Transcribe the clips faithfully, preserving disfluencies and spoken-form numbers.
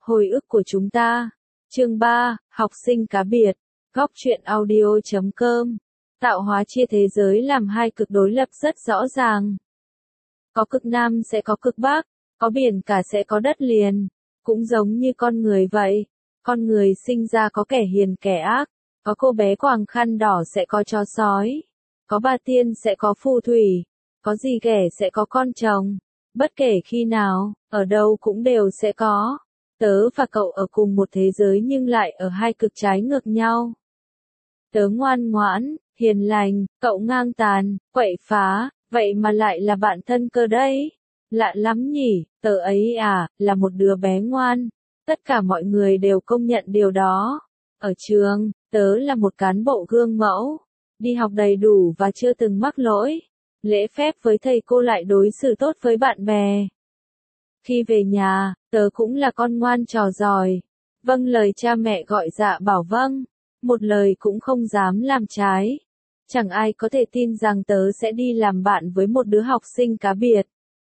Hồi ức của chúng ta. Chương ba, học sinh cá biệt. Góc truyện audio chấm com. Tạo hóa chia thế giới làm hai cực đối lập rất rõ ràng. Có cực Nam sẽ có cực Bắc, có biển cả sẽ có đất liền. Cũng giống như con người vậy. Con người sinh ra có kẻ hiền kẻ ác, có cô bé quàng khăn đỏ sẽ có chó sói, có bà tiên sẽ có phù thủy, có dì ghẻ sẽ có con chồng. Bất kể khi nào, ở đâu cũng đều sẽ có. Tớ và cậu ở cùng một thế giới nhưng lại ở hai cực trái ngược nhau. Tớ ngoan ngoãn, hiền lành, cậu ngang tàn, quậy phá, vậy mà lại là bạn thân cơ đấy. Lạ lắm nhỉ, tớ ấy à, là một đứa bé ngoan. Tất cả mọi người đều công nhận điều đó. Ở trường, tớ là một cán bộ gương mẫu. Đi học đầy đủ và chưa từng mắc lỗi. Lễ phép với thầy cô lại đối xử tốt với bạn bè. Khi về nhà, tớ cũng là con ngoan trò giỏi. Vâng lời cha mẹ gọi dạ bảo vâng. Một lời cũng không dám làm trái. Chẳng ai có thể tin rằng tớ sẽ đi làm bạn với một đứa học sinh cá biệt.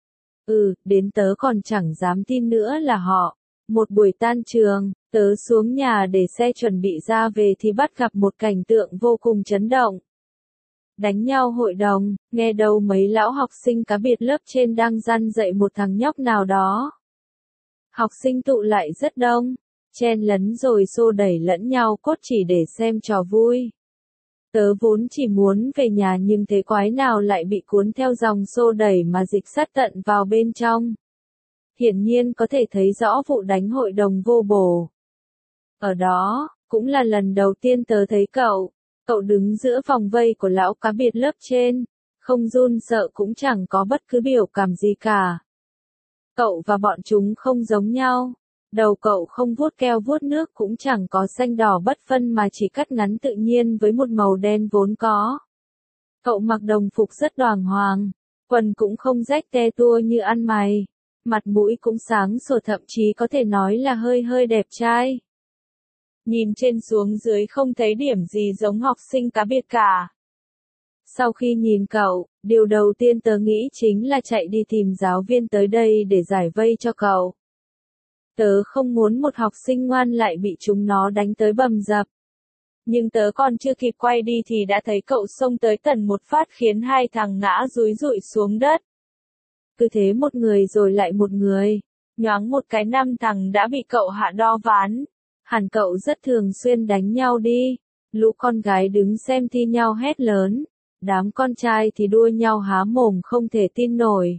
Ừ, đến tớ còn chẳng dám tin nữa là họ. Một buổi tan trường, tớ xuống nhà để xe chuẩn bị ra về thì bắt gặp một cảnh tượng vô cùng chấn động. Đánh nhau hội đồng, nghe đâu mấy lão học sinh cá biệt lớp trên đang răn dạy một thằng nhóc nào đó. Học sinh tụ lại rất đông, chen lấn rồi xô đẩy lẫn nhau cốt chỉ để xem trò vui. Tớ vốn chỉ muốn về nhà nhưng thế quái nào lại bị cuốn theo dòng xô đẩy mà dịch sát tận vào bên trong. Hiển nhiên có thể thấy rõ vụ đánh hội đồng vô bổ. Ở đó, cũng là lần đầu tiên tớ thấy cậu. Cậu đứng giữa vòng vây của lão cá biệt lớp trên, không run sợ cũng chẳng có bất cứ biểu cảm gì cả. Cậu và bọn chúng không giống nhau. Đầu cậu không vuốt keo vuốt nước cũng chẳng có xanh đỏ bất phân mà chỉ cắt ngắn tự nhiên với một màu đen vốn có. Cậu mặc đồng phục rất đoàng hoàng, quần cũng không rách te tua như ăn mày. Mặt mũi cũng sáng sủa thậm chí có thể nói là hơi hơi đẹp trai. Nhìn trên xuống dưới không thấy điểm gì giống học sinh cá biệt cả. Sau khi nhìn cậu, điều đầu tiên tớ nghĩ chính là chạy đi tìm giáo viên tới đây để giải vây cho cậu. Tớ không muốn một học sinh ngoan lại bị chúng nó đánh tới bầm dập. Nhưng tớ còn chưa kịp quay đi thì đã thấy cậu xông tới tận một phát khiến hai thằng ngã rúi rụi xuống đất. Cứ thế một người rồi lại một người, nhoáng một cái năm thằng đã bị cậu hạ đo ván. Hẳn cậu rất thường xuyên đánh nhau đi. Lũ con gái đứng xem thi nhau hét lớn. Đám con trai thì đua nhau há mồm không thể tin nổi.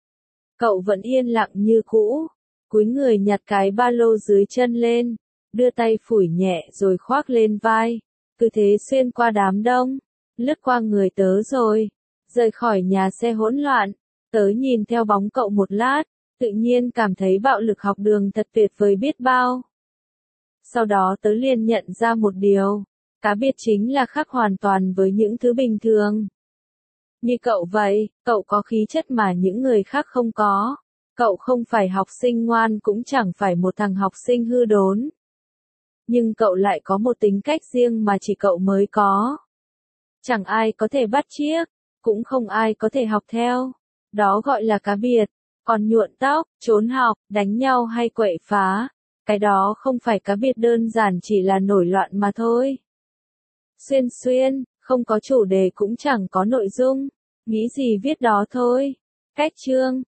Cậu vẫn yên lặng như cũ. Cúi người nhặt cái ba lô dưới chân lên. Đưa tay phủi nhẹ rồi khoác lên vai. Cứ thế xuyên qua đám đông. Lướt qua người tớ rồi. Rời khỏi nhà xe hỗn loạn. Tớ nhìn theo bóng cậu một lát. Tự nhiên cảm thấy bạo lực học đường thật tuyệt vời biết bao. Sau đó tớ liền nhận ra một điều, cá biệt chính là khác hoàn toàn với những thứ bình thường. Như cậu vậy, cậu có khí chất mà những người khác không có. Cậu không phải học sinh ngoan cũng chẳng phải một thằng học sinh hư đốn. Nhưng cậu lại có một tính cách riêng mà chỉ cậu mới có. Chẳng ai có thể bắt chước, cũng không ai có thể học theo. Đó gọi là cá biệt. Còn nhuộn tóc, trốn học, đánh nhau hay quậy phá. Cái đó không phải cá biệt đơn giản chỉ là nổi loạn mà thôi. Xuyên xuyên, không có chủ đề cũng chẳng có nội dung. Nghĩ gì viết đó thôi. Cách chương,